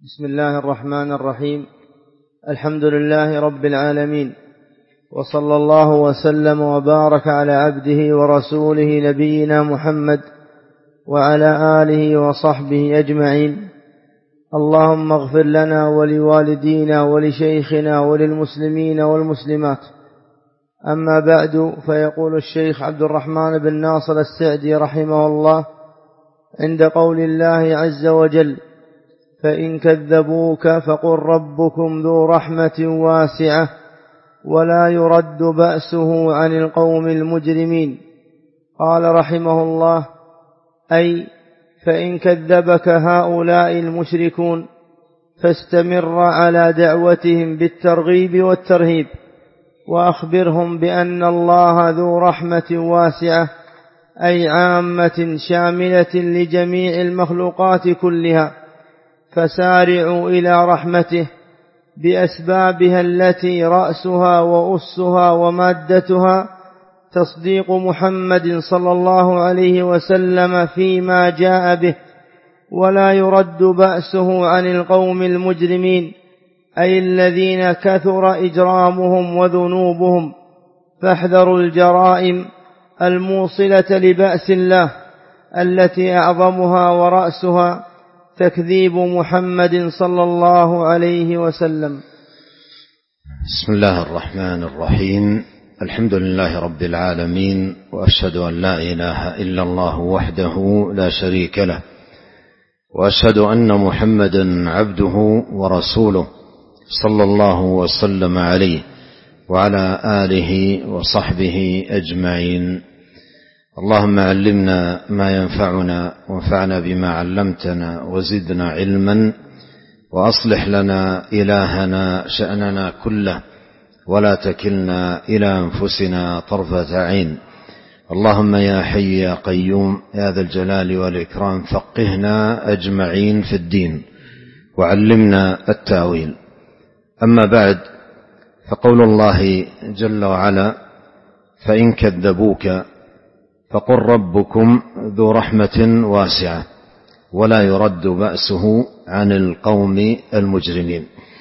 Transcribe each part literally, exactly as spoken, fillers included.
بسم الله الرحمن الرحيم. الحمد لله رب العالمين، وصلى الله وسلم وبارك على عبده ورسوله نبينا محمد وعلى آله وصحبه أجمعين. اللهم اغفر لنا ولوالدينا ولشيخنا وللمسلمين والمسلمات. أما بعد، فيقول الشيخ عبد الرحمن بن ناصر السعدي رحمه الله عند قول الله عز وجل: فإن كذبوك فقل ربكم ذو رحمة واسعة ولا يرد بأسه عن القوم المجرمين. قال رحمه الله: أي فإن كذبك هؤلاء المشركون فاستمر على دعوتهم بالترغيب والترهيب، وأخبرهم بأن الله ذو رحمة واسعة، أي عامة شاملة لجميع المخلوقات كلها، فسارعوا إلى رحمته بأسبابها التي رأسها وأسها ومادتها تصديق محمد صلى الله عليه وسلم فيما جاء به، ولا يرد بأسه عن القوم المجرمين، أي الذين كثر إجرامهم وذنوبهم، فاحذروا الجرائم الموصلة لبأس الله التي أعظمها ورأسها تكذيب محمد صلى الله عليه وسلم. بسم الله الرحمن الرحيم. الحمد لله رب العالمين، وأشهد أن لا إله إلا الله وحده لا شريك له، وأشهد أن محمدا عبده ورسوله صلى الله وسلم عليه وعلى آله وصحبه أجمعين. اللهم علمنا ما ينفعنا وانفعنا بما علمتنا وزدنا علما، وأصلح لنا إلهنا شأننا كله، ولا تكلنا إلى أنفسنا طرفة عين. اللهم يا حي يا قيوم يا ذا الجلال والإكرام، فقهنا أجمعين في الدين وعلمنا التأويل. أما بعد، فقول الله جل وعلا: فإن كذبوك فقل ربكم ذو رحمة واسعة ولا يرد بأسه عن القوم المجرمين.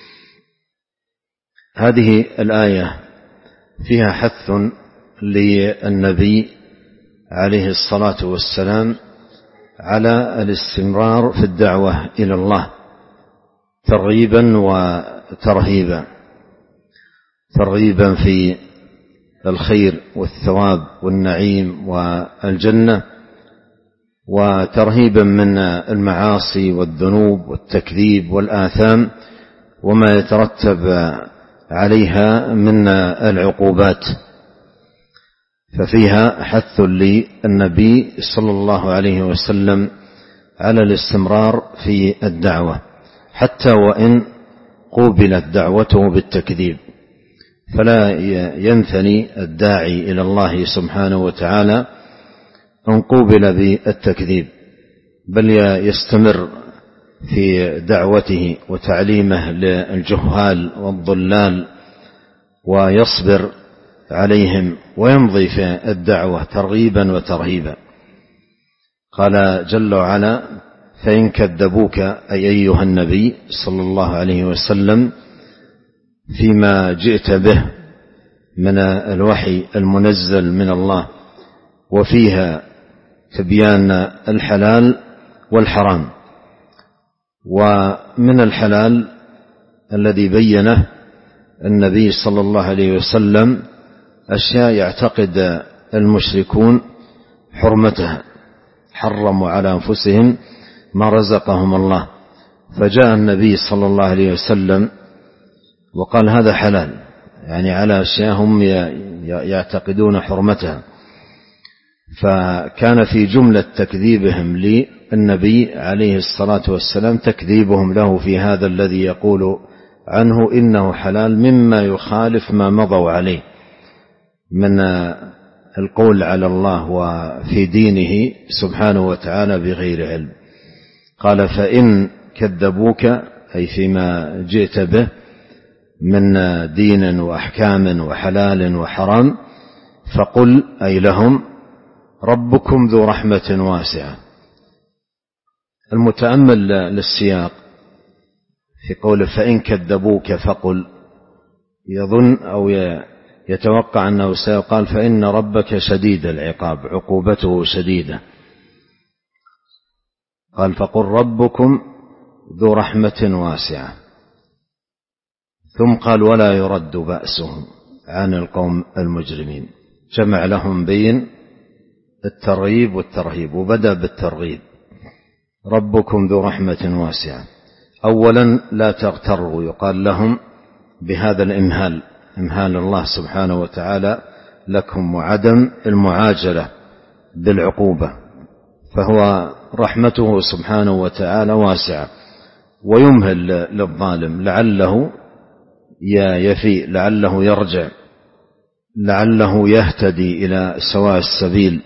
هذه الآية فيها حث للنبي عليه الصلاة والسلام على الاستمرار في الدعوة إلى الله، ترغيبا وترهيبا، ترغيبا في الخير والثواب والنعيم والجنة، وترهيبا من المعاصي والذنوب والتكذيب والآثام وما يترتب عليها من العقوبات. ففيها حث للنبي صلى الله عليه وسلم على الاستمرار في الدعوة حتى وإن قوبلت دعوته بالتكذيب، فلا ينثني الداعي إلى الله سبحانه وتعالى أن قوبل بالتكذيب، بل يستمر في دعوته وتعليمه للجهال والضلال، ويصبر عليهم ويمضي في الدعوة ترغيبا وترهيبا. قال جل وعلا: فإن كذبوك، أي أيها النبي صلى الله عليه وسلم، فيما جئت به من الوحي المنزل من الله، وفيها تبيان الحلال والحرام. ومن الحلال الذي بينه النبي صلى الله عليه وسلم أشياء يعتقد المشركون حرمتها، حرموا على أنفسهم ما رزقهم الله، فجاء النبي صلى الله عليه وسلم وقال هذا حلال، يعني على أشياء هم يعتقدون حرمتها. فكان في جملة تكذيبهم للنبي عليه الصلاة والسلام تكذيبهم له في هذا الذي يقول عنه إنه حلال، مما يخالف ما مضوا عليه من القول على الله وفي دينه سبحانه وتعالى بغير علم. قال: فإن كذبوك، أي فيما جئت به من دين وأحكام وحلال وحرام، فقل، أي لهم، ربكم ذو رحمة واسعة. المتأمل للسياق في قوله فإن كذبوك فقل، يظن أو يتوقع أنه سيقال فإن ربك شديد العقاب، عقوبته شديدة. قال فقل ربكم ذو رحمة واسعة، ثم قال ولا يرد بأسهم عن القوم المجرمين. جمع لهم بين الترغيب والترهيب، وبدأ بالترغيب. ربكم ذو رحمة واسعة، أولا لا تغتروا، يقال لهم بهذا الإمهال، إمهال الله سبحانه وتعالى لكم وعدم المعاجلة بالعقوبة، فهو رحمته سبحانه وتعالى واسعة، ويمهل للظالم لعله يفيء، لعله يرجع، لعله يهتدي إلى سواء السبيل.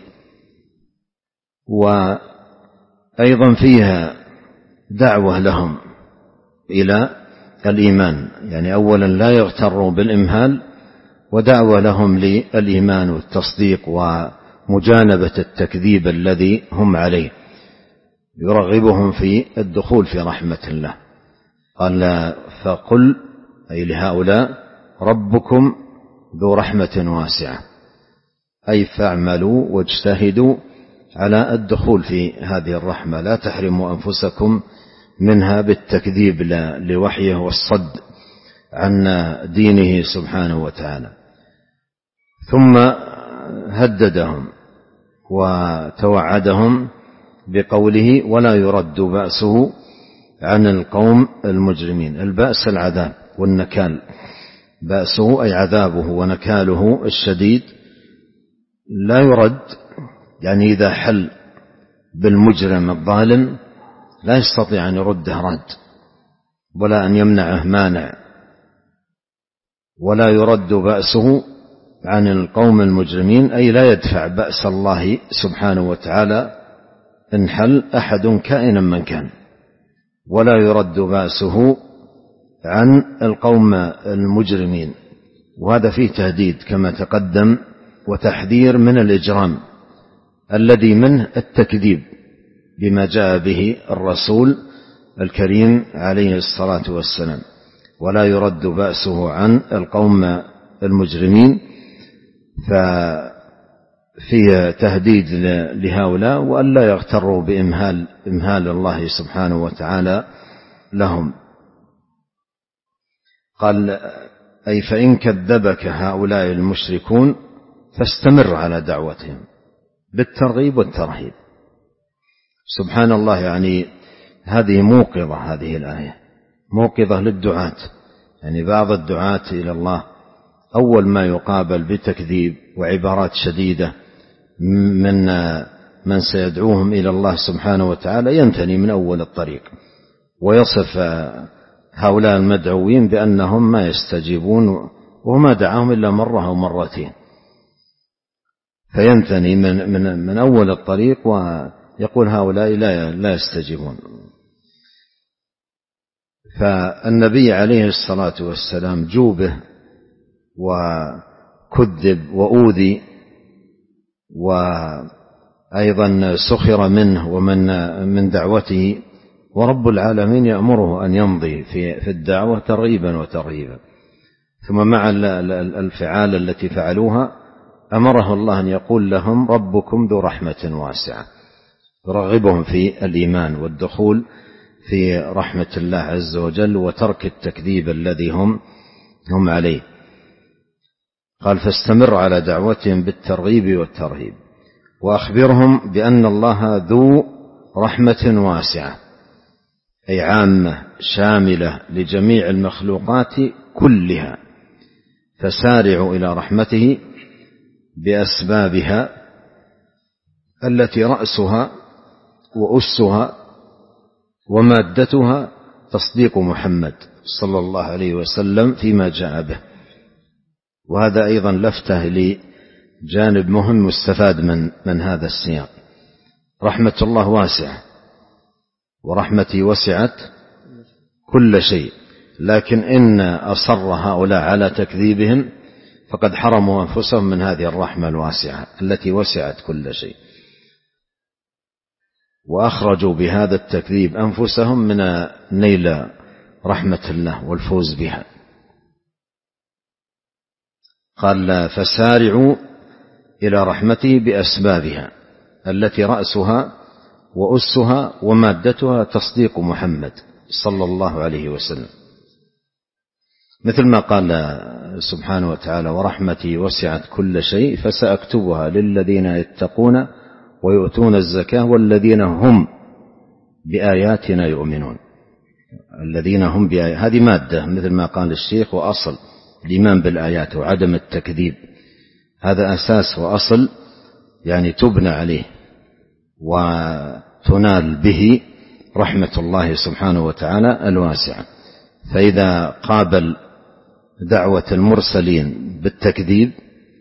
وأيضا فيها دعوة لهم إلى الإيمان، يعني أولا لا يغتروا بالإمهال، ودعوة لهم للإيمان والتصديق ومجانبة التكذيب الذي هم عليه، يرغبهم في الدخول في رحمة الله. قال فقل أي لهؤلاء ربكم ذو رحمة واسعة، أي فاعملوا واجتهدوا على الدخول في هذه الرحمة، لا تحرموا أنفسكم منها بالتكذيب لوحيه والصد عن دينه سبحانه وتعالى. ثم هددهم وتوعدهم بقوله ولا يرد بأسه عن القوم المجرمين. البأس العذاب والنكال، بأسه أي عذابه ونكاله الشديد لا يرد، يعني إذا حل بالمجرم الظالم لا يستطيع أن يرده رد، ولا أن يمنعه مانع. ولا يرد بأسه عن القوم المجرمين، أي لا يدفع بأس الله سبحانه وتعالى إن حل أحد كائنا من كان. ولا يرد بأسه عن القوم المجرمين، وهذا فيه تهديد كما تقدم، وتحذير من الإجرام الذي منه التكذيب بما جاء به الرسول الكريم عليه الصلاة والسلام. ولا يرد بأسه عن القوم المجرمين، ففيه تهديد لهؤلاء وألا يغتروا بإمهال إمهال الله سبحانه وتعالى لهم. قال أي فإن كذبك هؤلاء المشركون فاستمر على دعوتهم بالترغيب والترهيب. سبحان الله، يعني هذه موقظة، هذه الآية موقظة للدعاة. يعني بعض الدعاة إلى الله أول ما يقابل بتكذيب وعبارات شديدة من من سيدعوهم إلى الله سبحانه وتعالى ينثني من أول الطريق، ويصف هؤلاء المدعوين بأنهم ما يستجيبون، وما دعاهم إلا مرة أو مرتين، فينثني من, من, من أول الطريق ويقول هؤلاء لا, لا يستجيبون. فالنبي عليه الصلاة والسلام جوبه وكذب وأوذي، وأيضا سخر منه ومن من دعوته، ورب العالمين يأمره أن يمضي في, في الدعوة ترغيبا وترهيبا. ثم مع الفعال التي فعلوها أمره الله أن يقول لهم ربكم ذو رحمة واسعة، يرغبهم في الإيمان والدخول في رحمة الله عز وجل وترك التكذيب الذي هم هم عليه. قال فاستمر على دعوتهم بالترغيب والترهيب، وأخبرهم بأن الله ذو رحمة واسعة، أي عامة شاملة لجميع المخلوقات كلها، فسارعوا إلى رحمته بأسبابها التي رأسها وأسها ومادتها تصديق محمد صلى الله عليه وسلم فيما جاء به. وهذا أيضا لفتة لجانب مهم مستفاد من, من هذا السياق. رحمة الله واسعة، ورحمتي وسعت كل شيء، لكن إن أصر هؤلاء على تكذيبهم فقد حرموا أنفسهم من هذه الرحمة الواسعة التي وسعت كل شيء، وأخرجوا بهذا التكذيب أنفسهم من نيل رحمة الله والفوز بها. قال فسارعوا إلى رحمته بأسبابها التي رأسها وأسها ومادتها تصديق محمد صلى الله عليه وسلم، مثل ما قال سبحانه وتعالى ورحمتي وسعت كل شيء فسأكتبها للذين يتقون ويؤتون الزكاة والذين هم بآياتنا يؤمنون. الذين هم بآيات هذه مادة مثل ما قال الشيخ، وأصل الإيمان بالآيات وعدم التكذيب، هذا أساس وأصل يعني تبنى عليه وتنال به رحمة الله سبحانه وتعالى الواسعة. فإذا قابل دعوة المرسلين بالتكذيب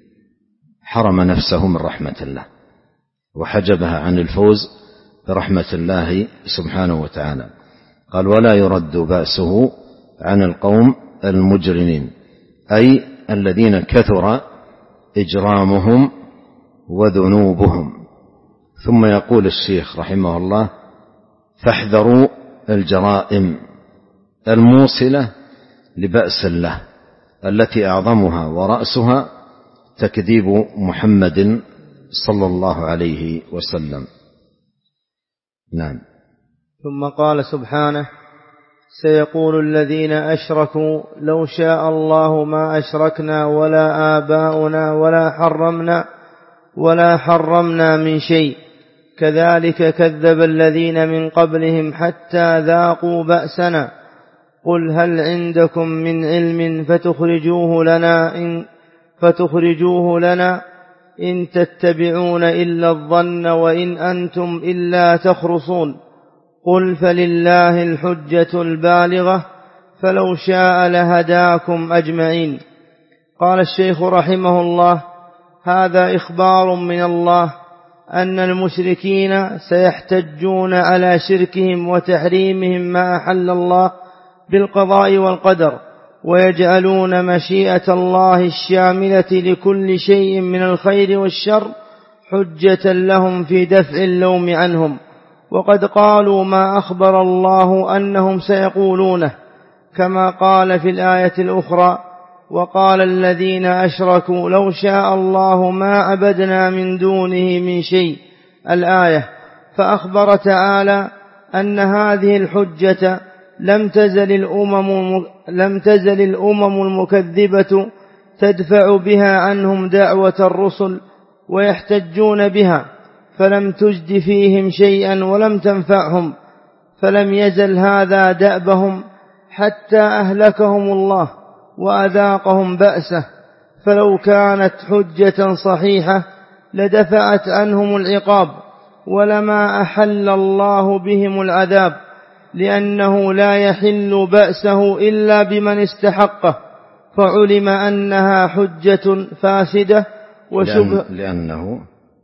حرم نفسه من رحمة الله وحجبها عن الفوز برحمة الله سبحانه وتعالى. قال ولا يرد بأسه عن القوم المجرمين، أي الذين كثر إجرامهم وذنوبهم. ثم يقول الشيخ رحمه الله فاحذروا الجرائم الموصلة لبأس الله التي أعظمها ورأسها تكذيب محمد صلى الله عليه وسلم. نعم. ثم قال سبحانه سيقول الذين أشركوا لو شاء الله ما أشركنا ولا آباؤنا ولا حرمنا ولا حرمنا من شيء كذلك كذب الذين من قبلهم حتى ذاقوا بأسنا قل هل عندكم من علم فتخرجوه لنا إن, فتخرجوه لنا إن تتبعون إلا الظن وإن أنتم إلا تخرصون قل فلله الحجة البالغة فلو شاء لهداكم أجمعين. قال الشيخ رحمه الله هذا إخبار من الله أن المشركين سيحتجون على شركهم وتحريمهم ما أحل الله بالقضاء والقدر، ويجعلون مشيئة الله الشاملة لكل شيء من الخير والشر حجة لهم في دفع اللوم عنهم، وقد قالوا ما أخبر الله أنهم سيقولونه، كما قال في الآية الأخرى وقال الذين أشركوا لو شاء الله ما عبدنا من دونه من شيء الآية. فأخبر تعالى أن هذه الحجة لم تزل الأمم, لم تزل الأمم المكذبة تدفع بها عنهم دعوة الرسل ويحتجون بها، فلم تجد فيهم شيئا ولم تنفعهم، فلم يزل هذا دأبهم حتى أهلكهم الله وأذاقهم بأسه. فلو كانت حجة صحيحة لدفعت عنهم العقاب ولما أحل الله بهم العذاب، لأنه لا يحل بأسه إلا بمن استحقه، فعلم أنها حجة فاسدة وشبه لأنه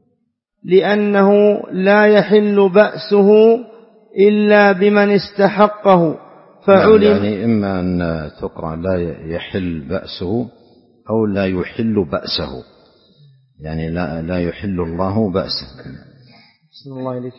لأنه لا يحل بأسه إلا بمن استحقه، فعلم يعني إما أن تقرأ لا يحل بأسه أو لا يحل بأسه، يعني لا, لا يحل الله بأسه. بسم الله عليك.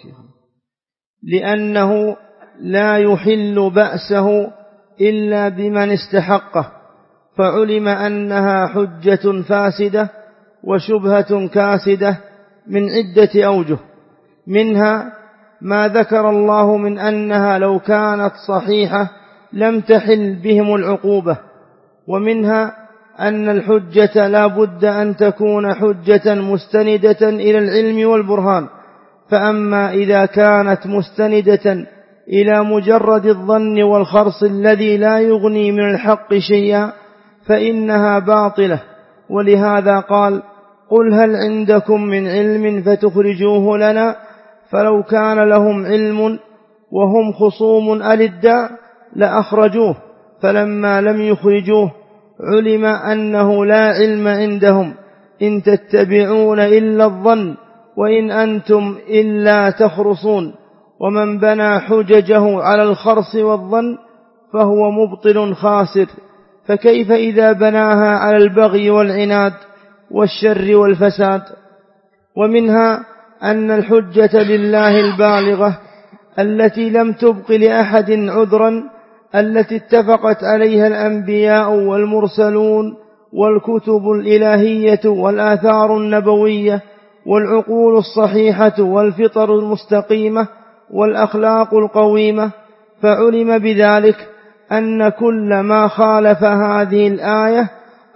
لأنه لا يحل بأسه إلا بمن استحقه، فعلم أنها حجة فاسدة وشبهة كاسدة من عدة أوجه، منها ما ذكر الله من أنها لو كانت صحيحة لم تحل بهم العقوبة، ومنها أن الحجة لا بد أن تكون حجة مستندة إلى العلم والبرهان، فأما إذا كانت مستندة إلى مجرد الظن والخرص الذي لا يغني من الحق شيئا فإنها باطلة. ولهذا قال قل هل عندكم من علم فتخرجوه لنا، فلو كان لهم علم وهم خصوم ألداء لأخرجوه، فلما لم يخرجوه علم أنه لا علم عندهم، إن تتبعون إلا الظن وإن أنتم إلا تخرصون. ومن بنى حججه على الخرص والظن فهو مبطل خاسر، فكيف إذا بناها على البغي والعناد والشر والفساد؟ ومنها أن الحجة لله البالغة التي لم تبق لأحد عذرا التي اتفقت عليها الأنبياء والمرسلون والكتب الإلهية والآثار النبوية والعقول الصحيحة والفطر المستقيمة والأخلاق القويمة، فعلم بذلك أن كل ما خالف هذه الآية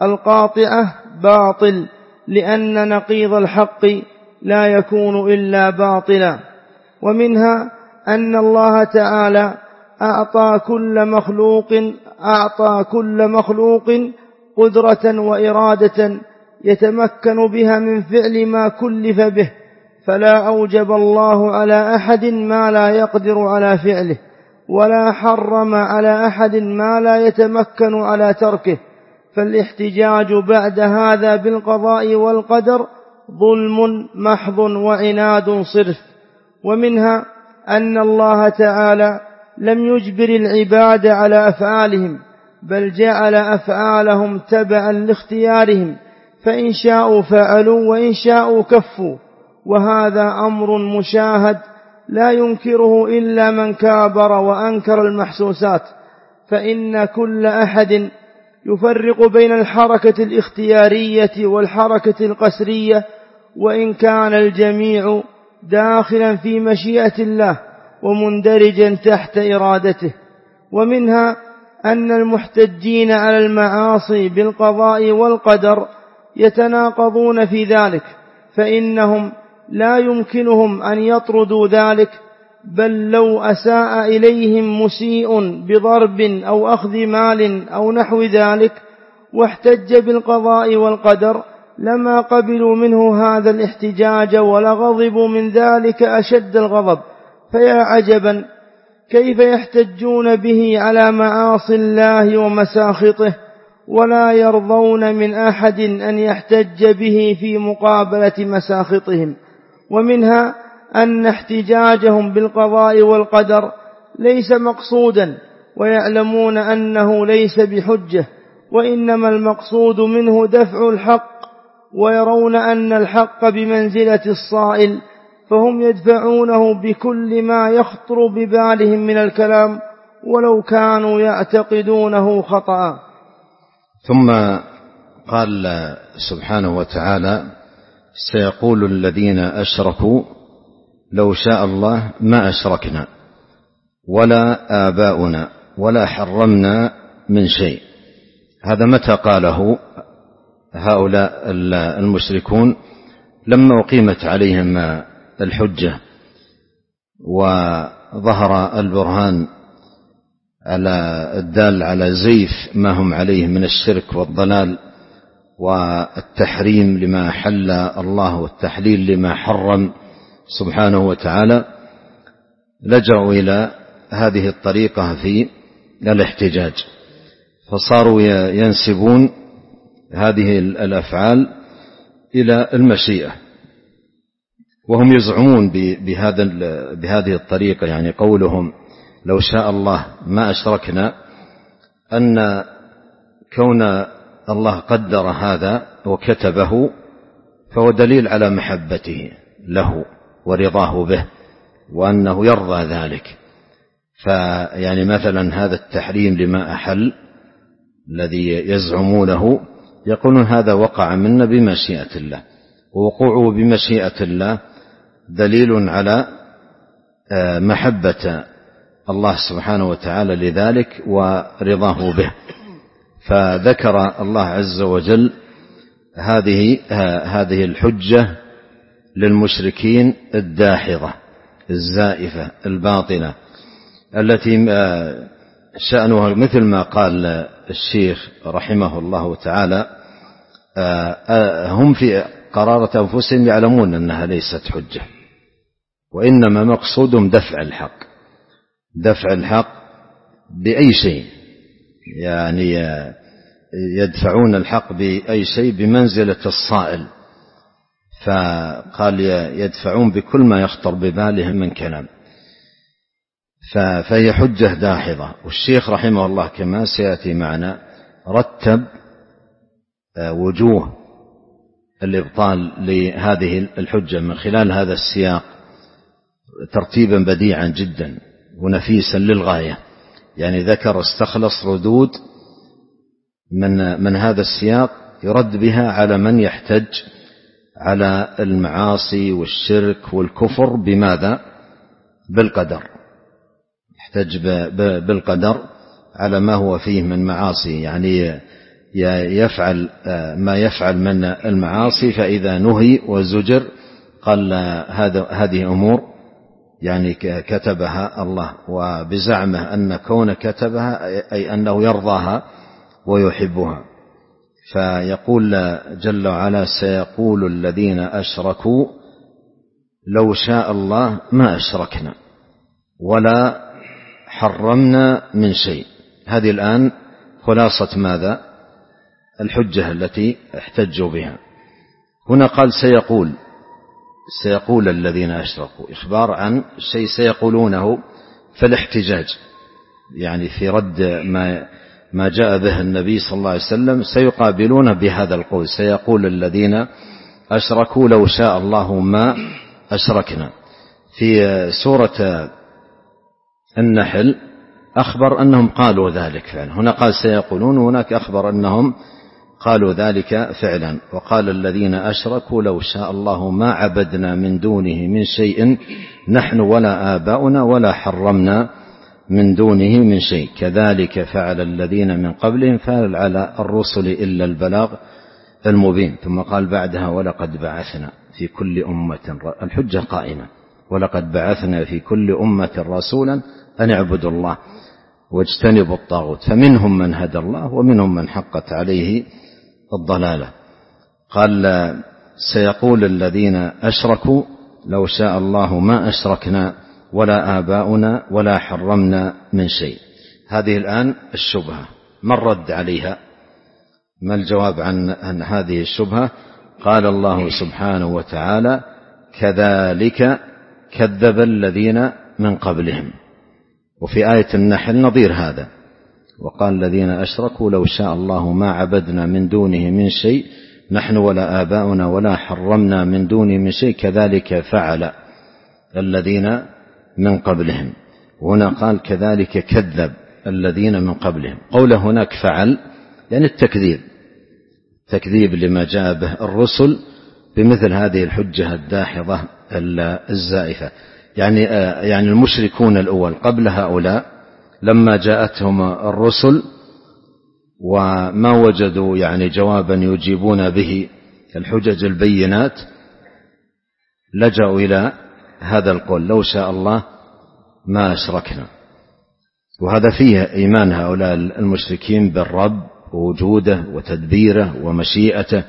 القاطعة باطل، لأن نقيض الحق لا يكون إلا باطلا. ومنها أن الله تعالى أعطى كل مخلوق أعطى كل مخلوق قدرة وإرادة يتمكن بها من فعل ما كلف به، فلا أوجب الله على أحد ما لا يقدر على فعله، ولا حرم على أحد ما لا يتمكن على تركه، فالاحتجاج بعد هذا بالقضاء والقدر ظلم محض وعناد صرف. ومنها أن الله تعالى لم يجبر العباد على أفعالهم، بل جعل أفعالهم تبعا لاختيارهم، فإن شاءوا فعلوا وإن شاءوا كفوا، وهذا أمر مشاهد لا ينكره إلا من كابر وأنكر المحسوسات، فإن كل أحد يفرق بين الحركة الاختيارية والحركة القسرية، وإن كان الجميع داخلا في مشيئة الله ومندرجا تحت إرادته. ومنها أن المحتجين على المعاصي بالقضاء والقدر يتناقضون في ذلك، فإنهم لا يمكنهم أن يطردوا ذلك، بل لو أساء إليهم مسيء بضرب أو أخذ مال أو نحو ذلك واحتج بالقضاء والقدر لما قبلوا منه هذا الاحتجاج ولغضبوا من ذلك أشد الغضب. فيا عجبا كيف يحتجون به على معاصي الله ومساخطه، ولا يرضون من أحد أن يحتج به في مقابلة مساخطهم. ومنها أن احتجاجهم بالقضاء والقدر ليس مقصودا، ويعلمون أنه ليس بحجة، وإنما المقصود منه دفع الحق، ويرون أن الحق بمنزلة الصائل، فهم يدفعونه بكل ما يخطر ببالهم من الكلام ولو كانوا يعتقدونه خطأ. ثم قال سبحانه وتعالى: سيقول الذين أشركوا لو شاء الله ما أشركنا ولا آباؤنا ولا حرمنا من شيء. هذا متى قاله هؤلاء المشركون؟ لما أقيمت عليهم الحجة وظهر البرهان على الدال على زيف ما هم عليه من الشرك والضلال والتحريم لما حل الله والتحليل لما حرم سبحانه وتعالى، لجأوا إلى هذه الطريقة في الاحتجاج، فصاروا ينسبون هذه الأفعال إلى المشيئة، وهم يزعمون بهذا بهذه الطريقة، يعني قولهم لو شاء الله ما أشركنا، أن كون الله قدر هذا وكتبه فهو دليل على محبته له ورضاه به، وأنه يرضى ذلك. فيعني مثلا هذا التحريم لما أحل الذي يزعمونه، يقولون هذا وقع منا بمشيئة الله، ووقوعه بمشيئة الله دليل على محبة الله سبحانه وتعالى لذلك ورضاه به. فذكر الله عز وجل هذه هذه الحجة للمشركين الداحضة الزائفة الباطلة، التي شأنها مثل ما قال الشيخ رحمه الله تعالى: هم في قرارة أنفسهم يعلمون أنها ليست حجة، وإنما مقصودهم دفع الحق، دفع الحق بأي شيء، يعني يدفعون الحق بأي شيء بمنزلة الصائل، فقال يدفعون بكل ما يخطر ببالهم من كلام، فهي حجة داحضة. والشيخ رحمه الله كما سيأتي معنا رتب وجوه الإبطال لهذه الحجة من خلال هذا السياق ترتيبا بديعا جدا ونفيسا للغاية، يعني ذكر استخلص ردود من من هذا السياق يرد بها على من يحتج على المعاصي والشرك والكفر. بماذا؟ بالقدر. يحتج بالقدر على ما هو فيه من معاصي، يعني يفعل ما يفعل من المعاصي، فإذا نهي وزجر قال هذا هذه أمور يعني كتبها الله، وبزعمه أن كون كتبها أي أنه يرضاها ويحبها. فيقول جل وعلا: سيقول الذين أشركوا لو شاء الله ما أشركنا ولا حرمنا من شيء. هذه الآن خلاصة ماذا؟ الحجة التي احتجوا بها. هنا قال سيقول، سيقول الذين أشركوا، إخبار عن شيء سيقولونه في الاحتجاج، يعني في رد ما ما جاء به النبي صلى الله عليه وسلم، سيقابلون بهذا القول: سيقول الذين أشركوا لو شاء الله ما أشركنا. في سورة النحل أخبر أنهم قالوا ذلك فعلا، هنا قال سيقولون، هناك أخبر أنهم قالوا ذلك فعلا. وقال الذين أشركوا لو شاء الله ما عبدنا من دونه من شيء نحن ولا آباؤنا ولا حرمنا من دونه من شيء كذلك فعل الذين من قبلهم فهل على الرسل إلا البلاغ المبين. ثم قال بعدها: ولقد بعثنا في كل أمة، الحجة قائمة، ولقد بعثنا في كل أمة رسولا أن اعبدوا الله واجتنبوا الطاغوت فمنهم من هدى الله ومنهم من حقت عليه الضلالة. قال سيقول الذين أشركوا لو شاء الله ما أشركنا ولا آباؤنا ولا حرمنا من شيء. هذه الآن الشبهة، ما الرد عليها؟ ما الجواب عن, عن هذه الشبهة؟ قال الله سبحانه وتعالى: كذلك كذب الذين من قبلهم. وفي آية النحل نظير هذا: وقال الذين أشركوا لو شاء الله ما عبدنا من دونه من شيء نحن ولا آباؤنا ولا حرمنا من دونه من شيء كذلك فعل الذين من قبلهم. وهنا قال كذلك كذب الذين من قبلهم. قوله هناك فعل يعني التكذيب، تكذيب لما جاء به الرسل بمثل هذه الحجة الداحضة الزائفة. يعني يعني المشركون الأول قبل هؤلاء لما جاءتهم الرسل وما وجدوا يعني جوابا يجيبون به الحجج البينات لجأوا إلى هذا القول: لو شاء الله ما أشركنا. وهذا فيه إيمان هؤلاء المشركين بالرب ووجوده وتدبيره ومشيئته،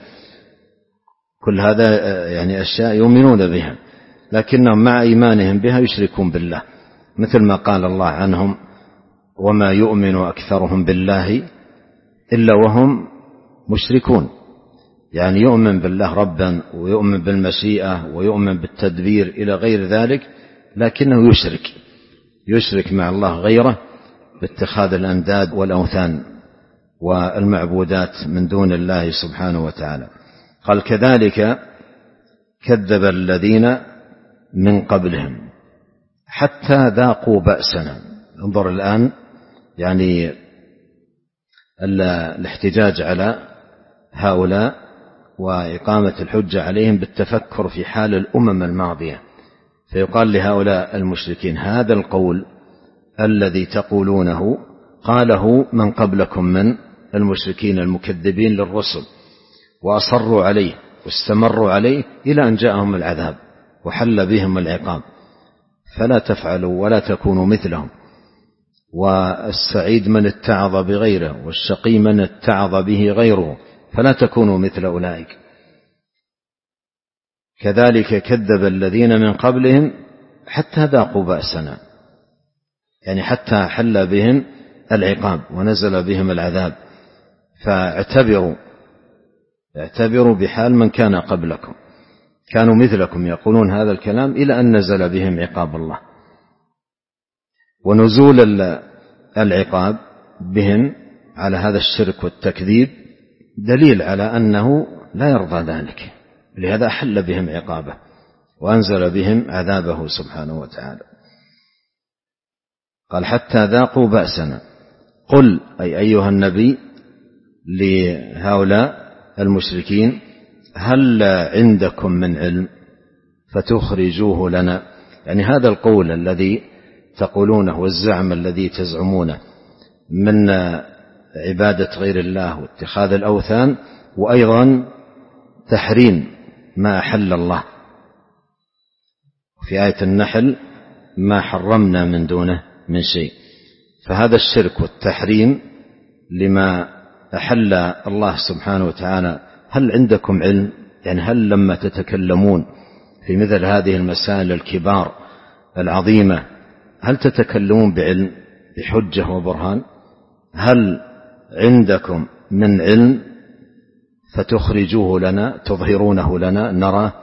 كل هذا يعني أشياء يؤمنون بها، لكنهم مع إيمانهم بها يشركون بالله، مثل ما قال الله عنهم: وما يؤمن أكثرهم بالله إلا وهم مشركون. يعني يؤمن بالله ربا ويؤمن بالمشيئة ويؤمن بالتدبير إلى غير ذلك، لكنه يشرك يشرك مع الله غيره باتخاذ الأنداد والأوثان والمعبودات من دون الله سبحانه وتعالى. قال كذلك كذب الذين من قبلهم حتى ذاقوا بأسنا. انظر الآن يعني الاحتجاج على هؤلاء وإقامة الحجة عليهم بالتفكر في حال الأمم الماضية، فيقال لهؤلاء المشركين: هذا القول الذي تقولونه قاله من قبلكم من المشركين المكذبين للرسل، وأصروا عليه واستمروا عليه إلى أن جاءهم العذاب وحل بهم العقاب، فلا تفعلوا ولا تكونوا مثلهم. والسعيد من اتعظ بغيره والشقي من اتعظ به غيره، فلا تكونوا مثل أولئك. كذلك كذب الذين من قبلهم حتى ذاقوا بأسنا، يعني حتى حل بهم العقاب ونزل بهم العذاب. فاعتبروا اعتبروا بحال من كان قبلكم، كانوا مثلكم يقولون هذا الكلام إلى أن نزل بهم عقاب الله. ونزول العقاب بهم على هذا الشرك والتكذيب دليل على أنه لا يرضى ذلك، لهذا حل بهم عقابه وأنزل بهم عذابه سبحانه وتعالى. قال حتى ذاقوا بأسنا. قل أي أيها النبي لهؤلاء المشركين هل عندكم من علم فتخرجوه لنا؟ يعني هذا القول الذي تقولونه والزعم الذي تزعمونه من عبادة غير الله واتخاذ الأوثان، وأيضا تحريم ما أحل الله في آية النحل ما حرمنا من دونه من شيء. فهذا الشرك والتحريم لما أحل الله سبحانه وتعالى. هل عندكم علم؟ يعني هل لما تتكلمون في مثل هذه المسائل الكبار العظيمة هل تتكلمون بعلم بحجة وبرهان؟ هل عندكم من علم فتخرجوه لنا تظهرونه لنا نراه؟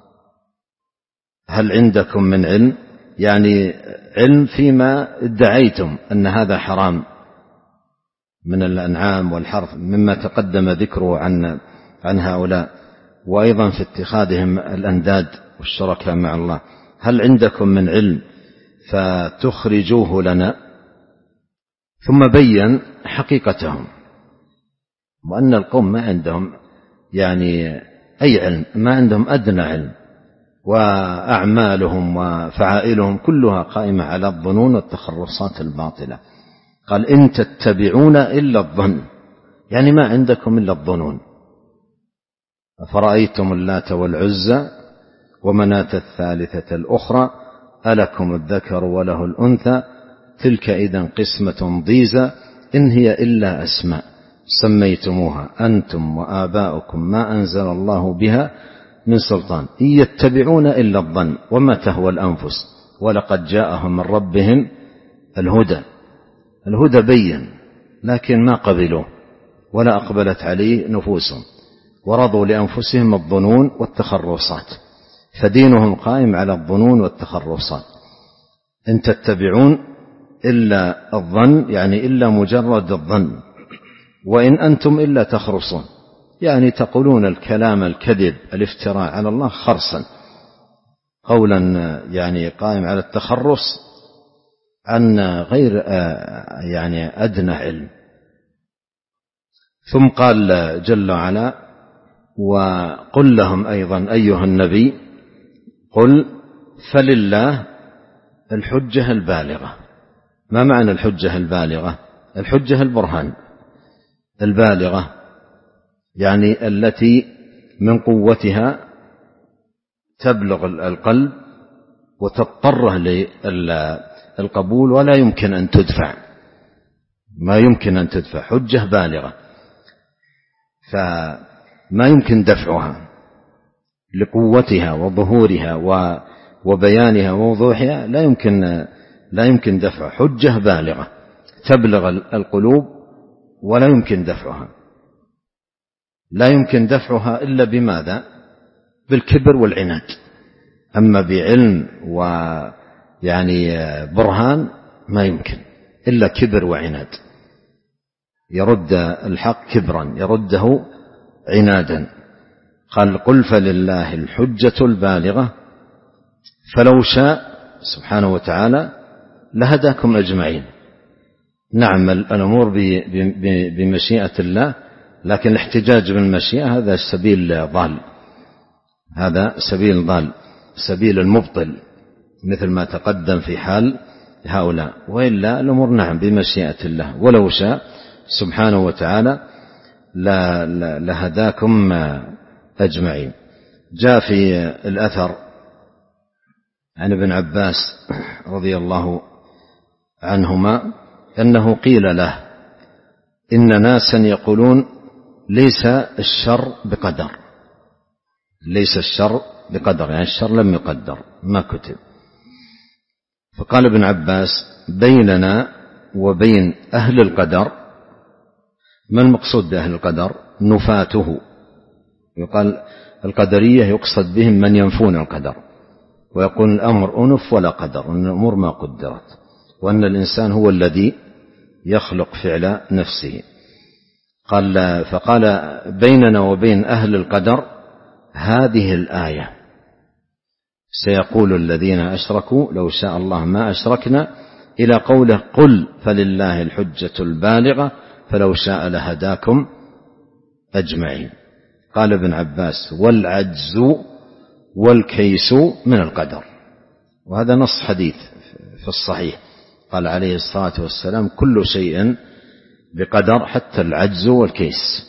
هل عندكم من علم يعني علم فيما ادعيتم أن هذا حرام من الأنعام والحرث مما تقدم ذكره عن عن هؤلاء، وأيضا في اتخاذهم الأنداد والشركاء مع الله. هل عندكم من علم فتخرجوه لنا؟ ثم بين حقيقتهم وأن القوم ما عندهم يعني أي علم، ما عندهم أدنى علم، وأعمالهم وفعائلهم كلها قائمة على الظنون والتخرصات الباطلة. قال إن تتبعون إلا الظن، يعني ما عندكم إلا الظنون. أفرأيتم اللات والعزى ومناة الثالثة الأخرى ألكم الذكر وله الأنثى تلك إذن قسمة ضيزى إن هي إلا أسماء سميتموها أنتم وآباؤكم ما أنزل الله بها من سلطان إن يتبعون إلا الظن وما تهوى الأنفس ولقد جاءهم من ربهم الهدى. الهدى بين لكن ما قبلوه ولا أقبلت عليه نفوسهم، ورضوا لأنفسهم الظنون والتخرصات، فدينهم قائم على الظنون والتخرصات. إن تتبعون إلا الظن يعني إلا مجرد الظن، وإن أنتم إلا تخرصون، يعني تقولون الكلام الكذب الافتراء على الله خرصا، قولا يعني قائم على التخرص عن غير يعني أدنى علم. ثم قال جل وعلا وقل لهم أيضا أيها النبي قل فلله الحجة البالغة. ما معنى الحجة البالغة؟ الحجة البرهان البالغة، يعني التي من قوتها تبلغ القلب وتضطره للقبول ولا يمكن أن تدفع، ما يمكن أن تدفع، حجة بالغة فما يمكن دفعها لقوتها وظهورها وبيانها ووضوحها، لا يمكن لا يمكن دفعها. حجة بالغة تبلغ القلوب ولا يمكن دفعها. لا يمكن دفعها إلا بماذا؟ بالكبر والعناد. أما بعلم ويعني برهان ما يمكن إلا كبر وعناد، يرد الحق كبرا يرده عنادا. قال قل فلله الحجة البالغة فلو شاء سبحانه وتعالى لهداكم أجمعين. نعم الأمور بمشيئة الله، لكن الاحتجاج بالمشيئة هذا سبيل ضال، هذا سبيل ضال، سبيل المبطل، مثل ما تقدم في حال هؤلاء. وإلا الأمور نعم بمشيئة الله، ولو شاء سبحانه وتعالى لهداكم أجمعين. جاء في الأثر عن ابن عباس رضي الله عنهما أنه قيل له إن ناسا يقولون ليس الشر بقدر، ليس الشر بقدر، يعني الشر لم يقدر ما كتب. فقال ابن عباس بيننا وبين أهل القدر، ما المقصود بأهل القدر؟ نفاته. يقال القدرية يقصد بهم من ينفون القدر ويقول الأمر أنف ولا قدر، وأن الأمور ما قدرت، وأن الإنسان هو الذي يخلق فعل نفسه. قال فقال بيننا وبين أهل القدر هذه الآية سيقول الذين أشركوا لو شاء الله ما أشركنا إلى قوله قل فلله الحجة البالغة فلو شاء لهداكم أجمعين. قال ابن عباس والعجز والكيس من القدر، وهذا نص حديث في الصحيح، قال عليه الصلاة والسلام كل شيء بقدر حتى العجز والكيس.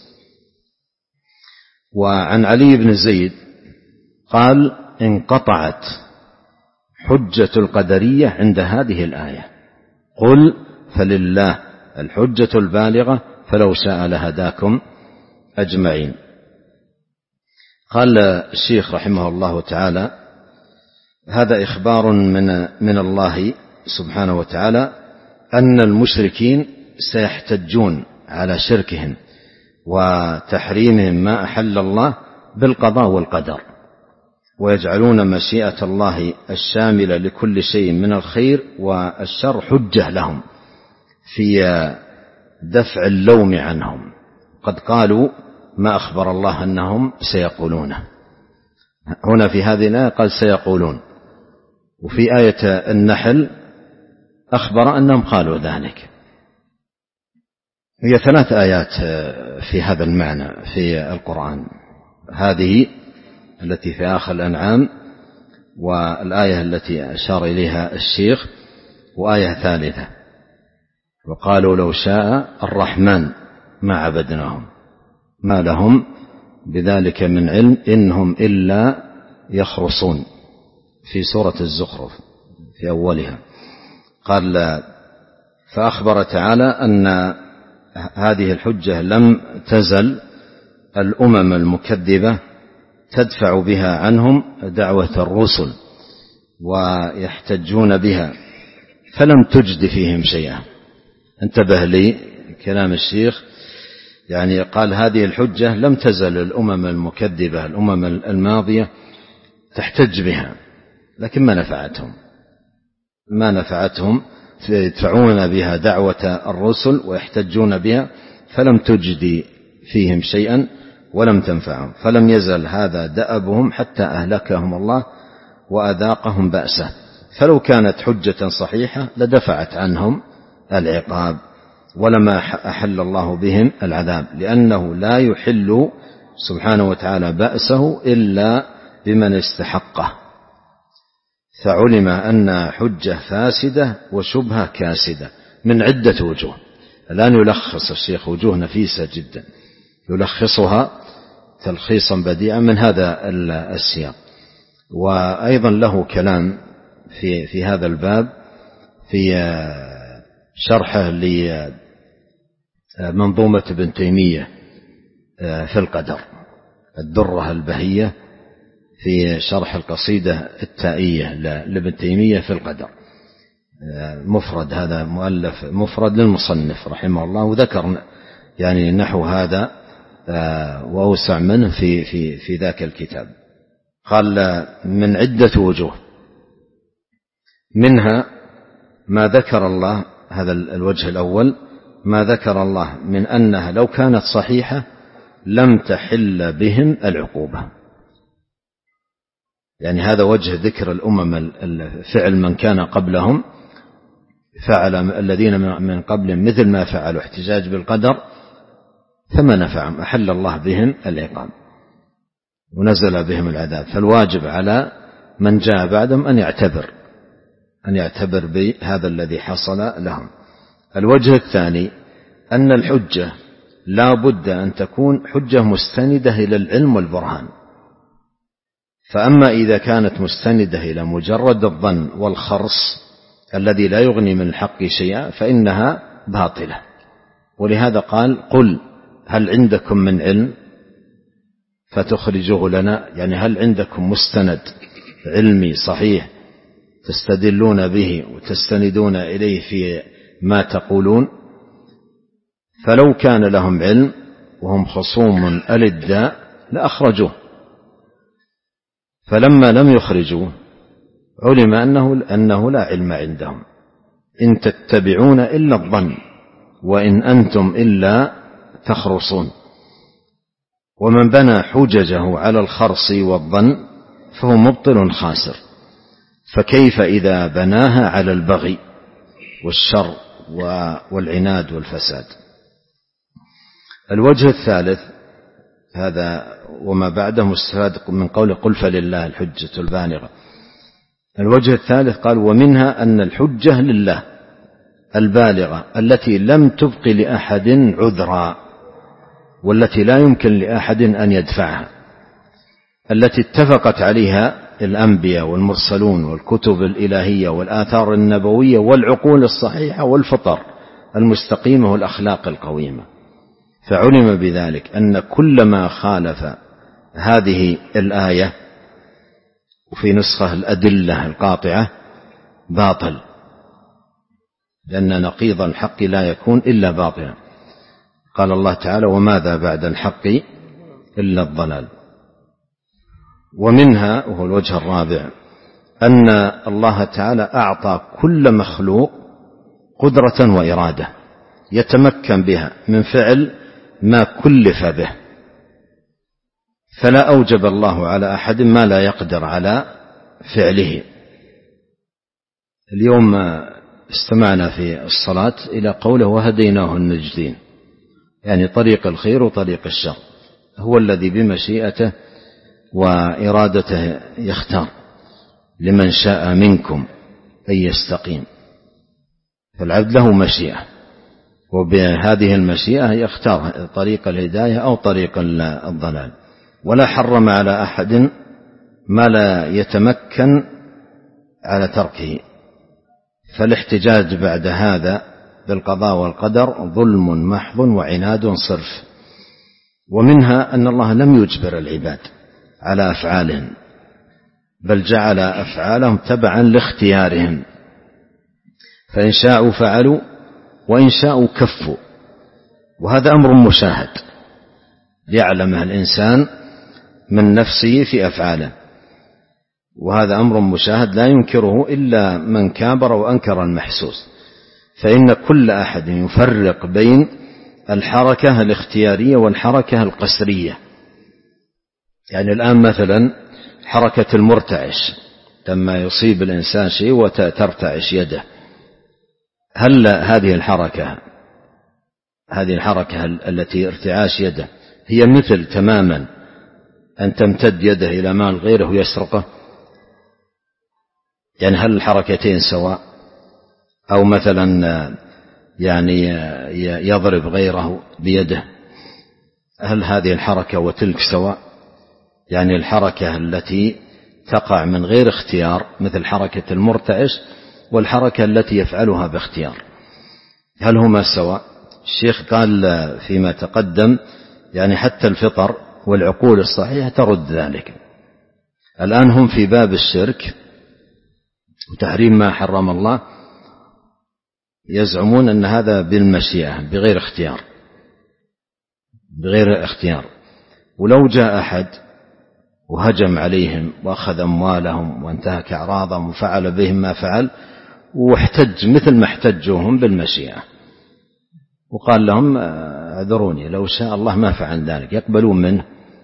وعن علي بن زيد قال انقطعت حجة القدرية عند هذه الآية قل فلله الحجة البالغة فلو شاء لهداكم أجمعين. قال الشيخ رحمه الله تعالى هذا إخبار من, من الله سبحانه وتعالى أن المشركين سيحتجون على شركهم وتحريمهم ما أحل الله بالقضاء والقدر، ويجعلون مشيئة الله الشاملة لكل شيء من الخير والشر حجة لهم في دفع اللوم عنهم. قد قالوا ما أخبر الله أنهم سيقولونه، هنا في هذه الآية قال سيقولون، وفي آية النحل أخبر أنهم قالوا ذلك. هي ثلاث آيات في هذا المعنى في القرآن، هذه التي في آخر الأنعام، والآية التي أشار إليها الشيخ، وآية ثالثة وقالوا لو شاء الرحمن ما عبدناهم ما لهم بذلك من علم إنهم إلا يخرصون في سورة الزخرف في أولها. قال فأخبر تعالى أن هذه الحجة لم تزل الأمم المكذبة تدفع بها عنهم دعوة الرسل ويحتجون بها فلم تجد فيهم شيئا. انتبه لي كلام الشيخ، يعني قال هذه الحجة لم تزل الأمم المكذبة الأمم الماضية تحتج بها لكن ما نفعتهم ما نفعتهم يدفعون بها دعوة الرسل ويحتجون بها فلم تجد فيهم شيئا ولم تنفعهم، فلم يزل هذا دأبهم حتى أهلكهم الله وأذاقهم بأسه. فلو كانت حجة صحيحة لدفعت عنهم العقاب ولما أحل الله بهم العذاب، لأنه لا يحل سبحانه وتعالى بأسه إلا بمن استحقه. فعلم أن حجة فاسدة وشبهة كاسدة من عدة وجوه. الآن يلخص الشيخ وجوه نفيسة جدا يلخصها تلخيصا بديعا من هذا السياق. وأيضا له كلام في, في هذا الباب في شرحه لمنظومة ابن تيمية في القدر، الدرة البهية في شرح القصيدة التائية لابن تيمية في القدر، مفرد، هذا مؤلف مفرد للمصنف رحمه الله، وذكر يعني نحو هذا وأوسع منه في, في, في ذاك الكتاب. قال من عدة وجوه، منها ما ذكر الله، هذا الوجه الأول، ما ذكر الله من أنها لو كانت صحيحة لم تحل بهم العقوبة. يعني هذا وجه ذكر الأمم فعل من كان قبلهم، فعل الذين من قبلهم مثل ما فعلوا احتجاج بالقدر فما نفعهم، أحل الله بهم العقاب ونزل بهم العذاب. فالواجب على من جاء بعدهم أن يعتبر أن يعتبر بهذا الذي حصل لهم. الوجه الثاني أن الحجة لا بد أن تكون حجة مستندة إلى العلم والبرهان، فأما إذا كانت مستندة إلى مجرد الظن والخرص الذي لا يغني من الحق شيئا فإنها باطلة. ولهذا قال قل هل عندكم من علم فتخرجوه لنا، يعني هل عندكم مستند علمي صحيح تستدلون به وتستندون إليه في ما تقولون؟ فلو كان لهم علم وهم خصوم ألداء لأخرجوه، فلما لم يخرجوه علم أنه, أنه لا علم عندهم. إن تتبعون إلا الظن وإن أنتم إلا تخرصون. ومن بنى حججه على الخرص والظن فهو مبطل خاسر، فكيف إذا بناها على البغي والشر والعناد والفساد. الوجه الثالث هذا وما بعده مستفاد من قوله قل فلله الحجة البالغة. الوجه الثالث قال ومنها أن الحجة لله البالغة التي لم تبق لأحد عذرا والتي لا يمكن لأحد أن يدفعها، التي اتفقت عليها الأنبياء والمرسلون والكتب الإلهية والآثار النبوية والعقول الصحيحة والفطر المستقيمة والأخلاق القويمة. فعلم بذلك أن كل ما خالف هذه الآية وفي نسخة الأدلة القاطعة باطل، لأن نقيض الحق لا يكون إلا باطلا. قال الله تعالى وماذا بعد الحق إلا الضلال. ومنها وهو الوجه الرابع أن الله تعالى أعطى كل مخلوق قدرة وإرادة يتمكن بها من فعل ما كلف به، فلا أوجب الله على أحد ما لا يقدر على فعله. اليوم استمعنا في الصلاة إلى قوله وهديناه النجدين، يعني طريق الخير وطريق الشر هو الذي بمشيئته وإرادته يختار لمن شاء منكم أن يستقيم. فالعبد له مشيئة، وبهذه المشيئة يختار طريق الهداية أو طريق الضلال، ولا حرم على أحد ما لا يتمكن على تركه. فالاحتجاج بعد هذا بالقضاء والقدر ظلم محض وعناد صرف. ومنها أن الله لم يجبر العباد على أفعالهم، بل جعل أفعالهم تبعا لاختيارهم، فإن شاءوا فعلوا وإن شاءوا كفوا، وهذا أمر مشاهد ليعلمه الإنسان من نفسه في أفعاله، وهذا أمر مشاهد لا ينكره إلا من كابر وأنكر المحسوس. فإن كل أحد يفرق بين الحركة الاختيارية والحركة القسرية. يعني الآن مثلا حركة المرتعش لما يصيب الإنسان شيء وترتعش يده، هل هذه الحركة هذه الحركة التي ارتعاش يده هي مثل تماما أن تمتد يده إلى مال غيره ويسرقه؟ يعني هل الحركتين سواء؟ أو مثلا يعني يضرب غيره بيده، هل هذه الحركة وتلك سواء؟ يعني الحركة التي تقع من غير اختيار مثل حركة المرتعش والحركة التي يفعلها باختيار، هل هما سواء؟ الشيخ قال فيما تقدم يعني حتى الفطر والعقول الصحيحة ترد ذلك. الآن هم في باب الشرك وتحريم ما حرم الله يزعمون أن هذا بالمشيئة بغير اختيار بغير اختيار ولو جاء أحد وهجم عليهم وأخذ أموالهم وانتهك أعراضهم وفعل بهم ما فعل واحتج مثل ما احتجوهم بالمشيئة وقال لهم اعذروني لو شاء الله ما فعل ذلك، يقبلون منه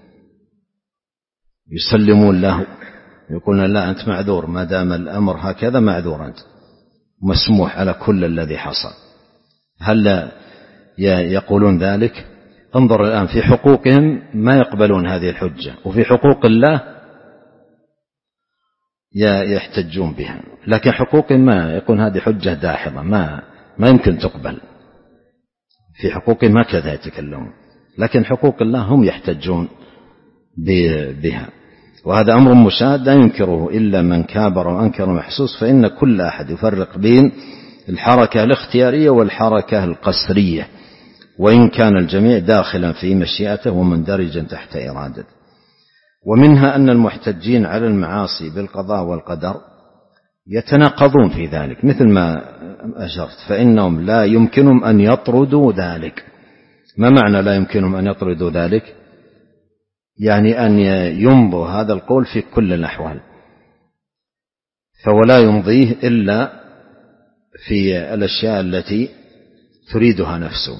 يسلمون له يقولون لا أنت معذور، ما دام الأمر هكذا معذور أنت، مسموح على كل الذي حصل. هل يقولون ذلك؟ انظر الآن في حقوقهم ما يقبلون هذه الحجة، وفي حقوق الله يحتجون بها، لكن حقوقهم ما يقول هذه حجة داحضة ما ما يمكن تقبل. في حقوقهم هكذا يتكلمون، لكن حقوق الله هم يحتجون بها، وهذا أمر مشاهد لا ينكره إلا من كابر وأنكر محسوس. فإن كل أحد يفرق بين الحركة الاختيارية والحركة القسرية، وإن كان الجميع داخلا في مشيئته ومندرجا تحت إرادته. ومنها أن المحتجين على المعاصي بالقضاء والقدر يتناقضون في ذلك مثل ما أشرت، فإنهم لا يمكنهم أن يطردوا ذلك. ما معنى لا يمكنهم أن يطردوا ذلك؟ يعني أن يمضوا هذا القول في كل الأحوال، فولا يمضيه إلا في الأشياء التي تريدها نفسه.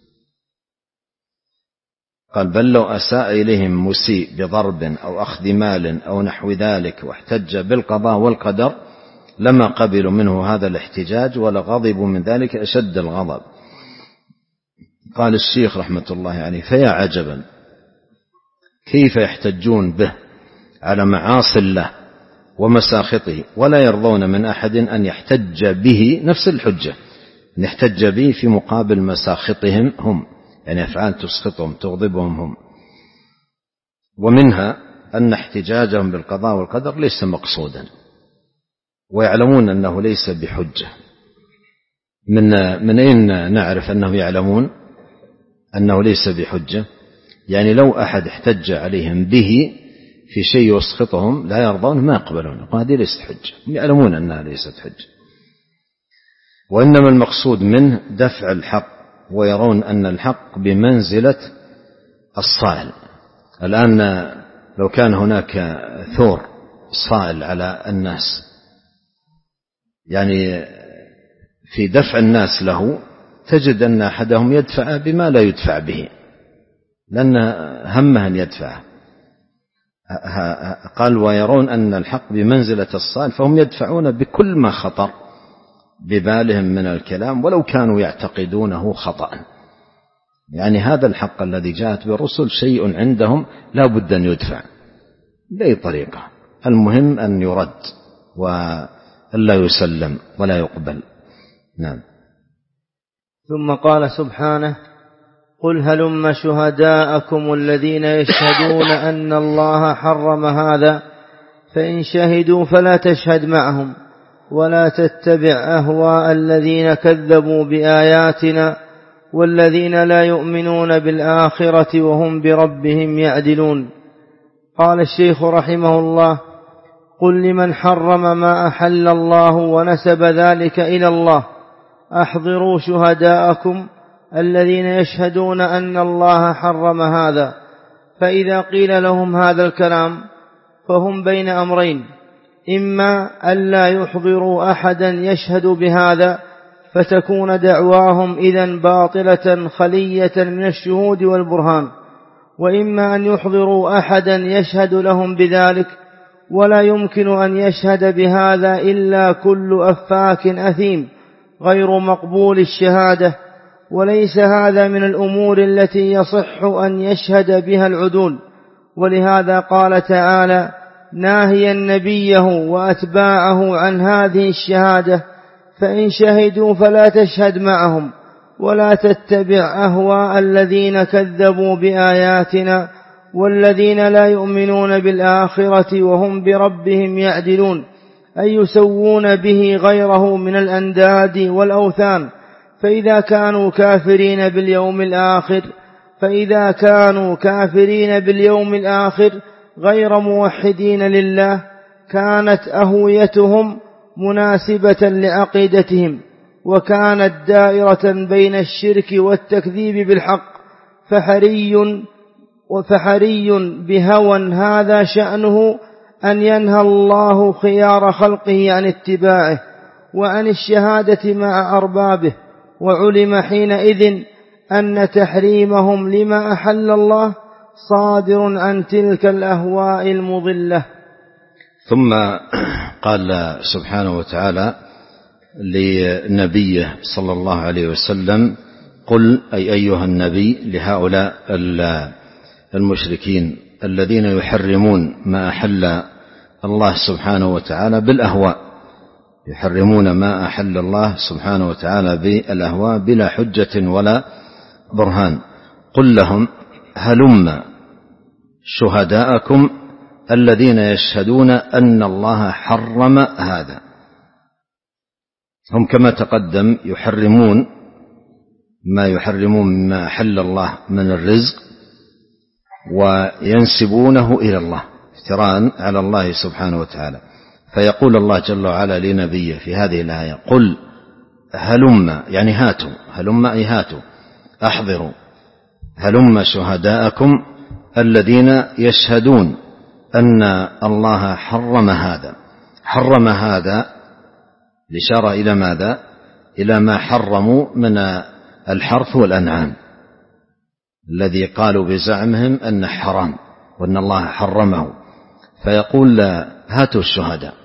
قال بل لو أساء إليهم مسيء بضرب أو أخذ مال أو نحو ذلك واحتج بالقضاء والقدر لما قبلوا منه هذا الاحتجاج ولغضبوا من ذلك أشد الغضب. قال الشيخ رحمة الله عليه: فيا عجبا كيف يحتجون به على معاصي الله ومساخطه ولا يرضون من أحد أن يحتج به نفس الحجة، أن يحتج به في مقابل مساخطهم هم، يعني أفعال تسخطهم تغضبهم هم. ومنها أن احتجاجهم بالقضاء والقدر ليس مقصودا، ويعلمون أنه ليس بحجة. من من أين نعرف أنه يعلمون أنه ليس بحجة؟ يعني لو أحد احتج عليهم به في شيء يسخطهم لا يرضون ما يقبلون، هذه ليست حجة، يعلمون أنها ليست حجة. وإنما المقصود منه دفع الحق، ويرون أن الحق بمنزلة الصائل. الآن لو كان هناك ثور صائل على الناس، يعني في دفع الناس له تجد أن أحدهم يدفع بما لا يدفع به، لأن همه أن يدفعه. قال: ويرون أن الحق بمنزلة الصائل، فهم يدفعون بكل ما خطر ببالهم من الكلام ولو كانوا يعتقدونه خطأ. يعني هذا الحق الذي جاءت بالرسل شيء عندهم لا بد أن يدفع بأي طريقة، المهم أن يرد ولا يسلم ولا يقبل. نعم. ثم قال سبحانه: قل هلم شهداءكم الذين يشهدون أن الله حرم هذا، فإن شهدوا فلا تشهد معهم ولا تتبع أهواء الذين كذبوا بآياتنا والذين لا يؤمنون بالآخرة وهم بربهم يعدلون. قال الشيخ رحمه الله: قل لمن حرم ما أحل الله ونسب ذلك إلى الله أحضروا شهداءكم الذين يشهدون أن الله حرم هذا. فإذا قيل لهم هذا الكلام فهم بين أمرين: إما ألا يحضروا أحدا يشهد بهذا فتكون دعواهم إذن باطلة خلية من الشهود والبرهان، وإما أن يحضروا أحدا يشهد لهم بذلك، ولا يمكن أن يشهد بهذا إلا كل أفاك أثيم غير مقبول الشهادة، وليس هذا من الأمور التي يصح أن يشهد بها العدول. ولهذا قال تعالى ناهيا نبيه وأتباعه عن هذه الشهادة: فإن شهدوا فلا تشهد معهم ولا تتبع أهواء الذين كذبوا بآياتنا والذين لا يؤمنون بالآخرة وهم بربهم يعدلون، أي يسوون به غيره من الأنداد والأوثان. فإذا كانوا كافرين باليوم الآخر فإذا كانوا كافرين باليوم الآخر غير موحدين لله كانت أهويتهم مناسبة لعقيدتهم، وكانت دائرة بين الشرك والتكذيب بالحق، فحري وفحري بهوى هذا شأنه أن ينهى الله خيار خلقه عن اتباعه وعن الشهادة مع أربابه. وعلم حينئذ أن تحريمهم لما أحل الله صادر عن تلك الأهواء المضلة. ثم قال سبحانه وتعالى لنبيه صلى الله عليه وسلم: قل أي أيها النبي لهؤلاء المشركين الذين يحرمون ما أحل الله سبحانه وتعالى بالأهواء، يحرمون ما أحل الله سبحانه وتعالى بالأهواء بلا حجة ولا برهان: قل لهم هلم شهداءكم الذين يشهدون أن الله حرم هذا. هم كما تقدم يحرمون ما يحرمون مما أحل الله من الرزق وينسبونه إلى الله افتراء على الله سبحانه وتعالى. فيقول الله جل وعلا لنبيه في هذه الآية: قل هلم، يعني هاتوا، هلم أي هاتوا، أحضروا، هلم شهداءكم الذين يشهدون أن الله حرم هذا. حرم هذا الإشارة إلى ماذا؟ إلى ما حرموا من الحرث والأنعام الذي قالوا بزعمهم أنه حرام وأن الله حرمه. فيقول هاتوا الشهداء،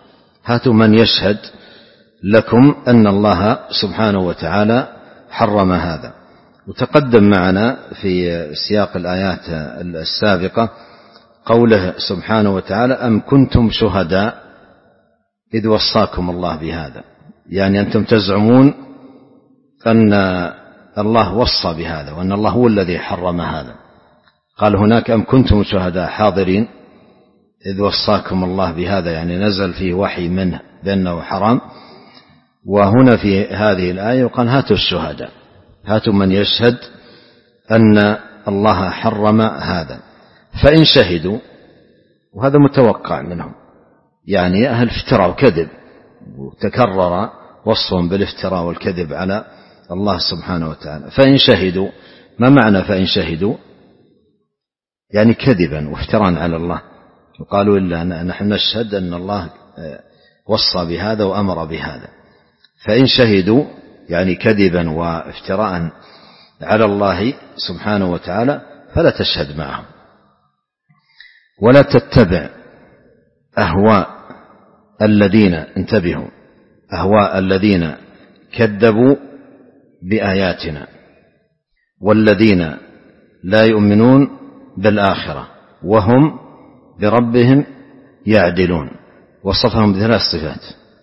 هاتوا من يشهد لكم أن الله سبحانه وتعالى حرم هذا. وتقدم معنا في سياق الآيات السابقة قوله سبحانه وتعالى أم كنتم شهداء إذ وصاكم الله بهذا، يعني أنتم تزعمون أن الله وصى بهذا وأن الله هو الذي حرم هذا. قال هناك أم كنتم شهداء حاضرين إذ وصاكم الله بهذا، يعني نزل فيه وحي منه بأنه حرام. وهنا في هذه الآية قال هاتوا الشهداء، هاتوا من يشهد أن الله حرم هذا. فإن شهدوا، وهذا متوقع منهم، يعني أهل افتراء وكذب، وتكرر وصفهم بالافتراء والكذب على الله سبحانه وتعالى. فإن شهدوا، ما معنى فإن شهدوا؟ يعني كذبا وافتراء على الله، وقالوا إلا نحن نشهد أن الله وصى بهذا وأمر بهذا. فإن شهدوا يعني كذبا وافتراء على الله سبحانه وتعالى فلا تشهد معهم، ولا تتبع أهواء الذين، انتبهوا، أهواء الذين كذبوا بآياتنا والذين لا يؤمنون بالآخرة وهم بربهم يعدلون. وصفهم بثلاث صفات،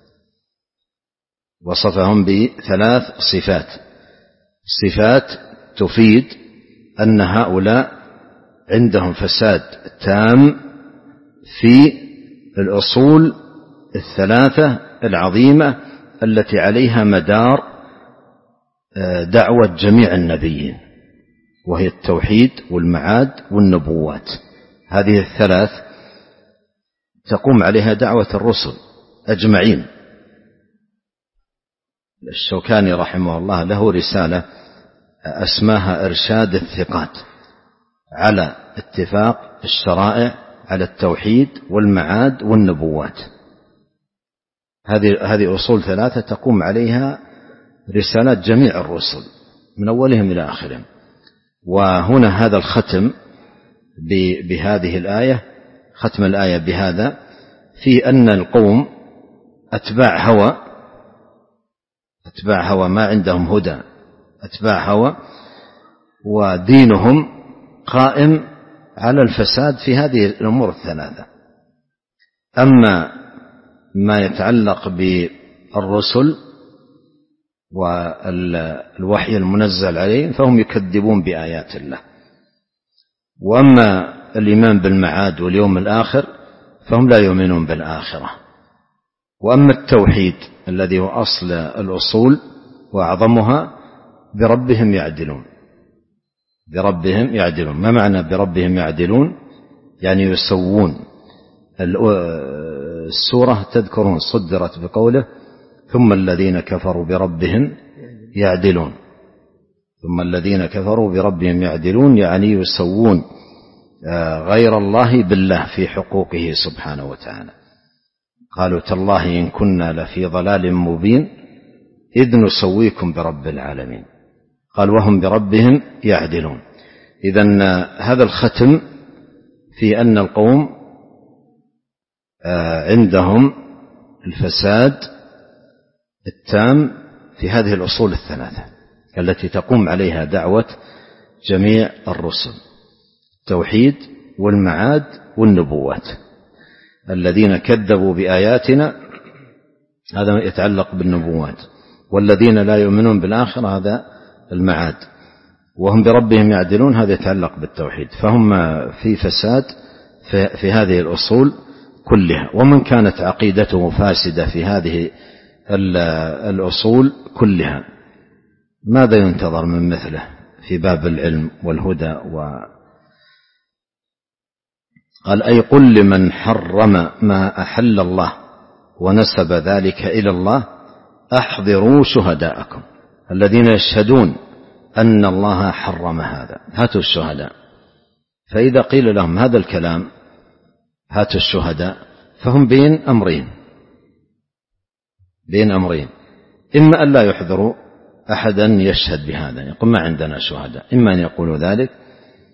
وصفهم بثلاث صفات صفات تفيد أن هؤلاء عندهم فساد تام في الأصول الثلاثة العظيمة التي عليها مدار دعوة جميع النبيين، وهي التوحيد والمعاد والنبوات. هذه الثلاث تقوم عليها دعوة الرسل أجمعين. الشوكاني رحمه الله له رسالة أسماها إرشاد الثقات على اتفاق الشرائع على التوحيد والمعاد والنبوات. هذه هذه أصول ثلاثة تقوم عليها رسالات جميع الرسل من أولهم إلى آخرهم. وهنا هذا الختم بهذه الآية، ختم الآية بهذا، في أن القوم أتباع هوى، أتباع هوى ما عندهم هدى، أتباع هوى، ودينهم قائم على الفساد في هذه الأمور الثلاثة. أما ما يتعلق بالرسل والوحي المنزل عليهم فهم يكذبون بآيات الله. وأما الإيمان بالمعاد واليوم الآخر فهم لا يؤمنون بالآخرة. وأما التوحيد الذي هو أصل الأصول وأعظمها بربهم يعدلون، بربهم يعدلون. ما معنى بربهم يعدلون؟ يعني يسوون. السورة تذكرون صدرت بقوله ثم الذين كفروا بربهم يعدلون، ثم الذين كفروا بربهم يعدلون، يعني يسوون غير الله بالله في حقوقه سبحانه وتعالى. قالوا تالله إن كنا لفي ضلال مبين إذ نسويكم برب العالمين. قال وهم بربهم يعدلون. إذن هذا الختم في أن القوم عندهم الفساد التام في هذه الأصول الثلاثة التي تقوم عليها دعوة جميع الرسل: التوحيد والمعاد والنبوات. الذين كذبوا بآياتنا هذا يتعلق بالنبوات، والذين لا يؤمنون بالآخرة هذا المعاد، وهم بربهم يعدلون هذا يتعلق بالتوحيد. فهم في فساد في هذه الأصول كلها. ومن كانت عقيدته فاسدة في هذه الأصول كلها ماذا ينتظر من مثله في باب العلم والهدى؟ و قال أي قل لمن حرم ما أحل الله ونسب ذلك إلى الله أحضروا شهداءكم الذين يشهدون أن الله حرم هذا. هاتوا الشهداء. فإذا قيل لهم هذا الكلام هاتوا الشهداء فهم بين أمرين، بين أمرين: إما أن لا يحضروا أحدا يشهد بهذا، يقول ما عندنا شهداء، إما أن يقولوا ذلك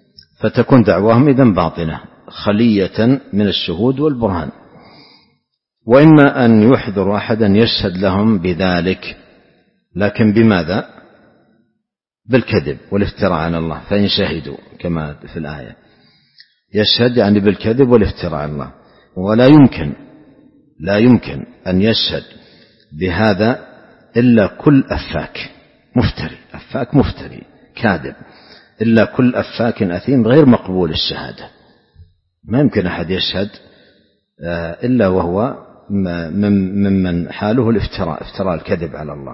فتكون دعواهم إذن باطنة خلية من الشهود والبرهان. وإما أن يحضر أحدا يشهد لهم بذلك، لكن بماذا؟ بالكذب والافتراء على الله. فإن شهدوا كما في الآية، يشهد يعني بالكذب والافتراء على الله. ولا يمكن لا يمكن أن يشهد بهذا إلا كل أفاك مفتري، أفاك مفتري كاذب، إلا كل أفاك أثيم غير مقبول الشهادة. ما يمكن أحد يشهد إلا وهو ممن حاله الافتراء، افتراء الكذب على الله.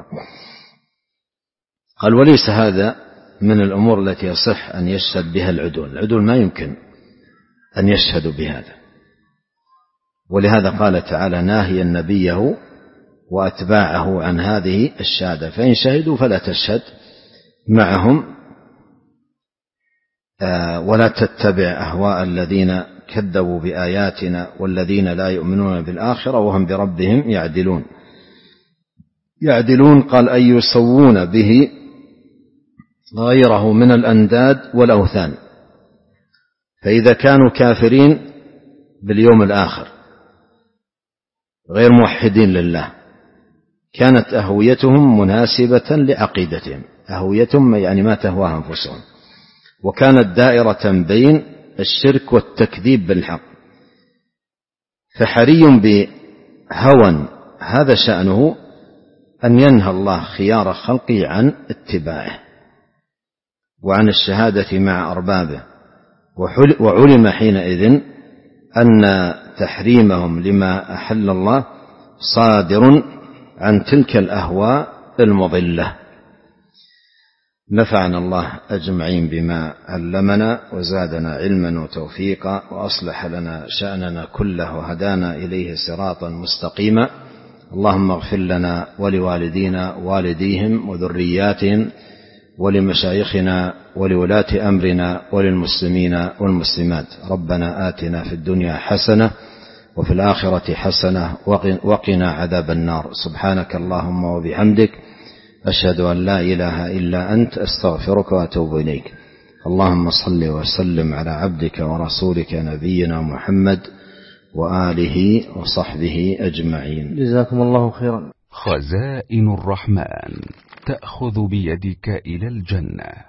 قال وليس هذا من الأمور التي يصح أن يشهد بها العدول، العدول ما يمكن أن يشهدوا بهذا. ولهذا قال تعالى ناهيا نبيه وأتباعه عن هذه الشهادة، فإن شهدوا فلا تشهد معهم ولا تتبع أهواء الذين كذبوا بآياتنا والذين لا يؤمنون بالآخرة وهم بربهم يعدلون. يعدلون قال أي يسوون به غيره من الأنداد والأوثان. فإذا كانوا كافرين باليوم الآخر غير موحدين لله كانت أهويتهم مناسبة لعقيدتهم، أهويتهم يعني ما تهواها أنفسهم، وكانت دائرة بين الشرك والتكذيب بالحق. فحري بهوى هذا شأنه أن ينهى الله خيار خلقه عن اتباعه وعن الشهادة مع أربابه. وعلم حينئذ أن تحريمهم لما أحل الله صادر عن تلك الأهواء المضلة. نفعنا الله أجمعين بما علمنا وزادنا علما وتوفيقا وأصلح لنا شأننا كله وهدانا إليه صراطا مستقيما. اللهم اغفر لنا ولوالدينا والديهم وذرياتهم ولمشايخنا ولولاة أمرنا وللمسلمين والمسلمات. ربنا آتنا في الدنيا حسنة وفي الآخرة حسنة وقنا عذاب النار. سبحانك اللهم وبحمدك أشهد أن لا إله إلا أنت أستغفرك وأتوب إليك. اللهم صل وسلم على عبدك ورسولك نبينا محمد وآله وصحبه أجمعين. جزاكم الله خيرا. خزائن الرحمن تأخذ بيدك إلى الجنة.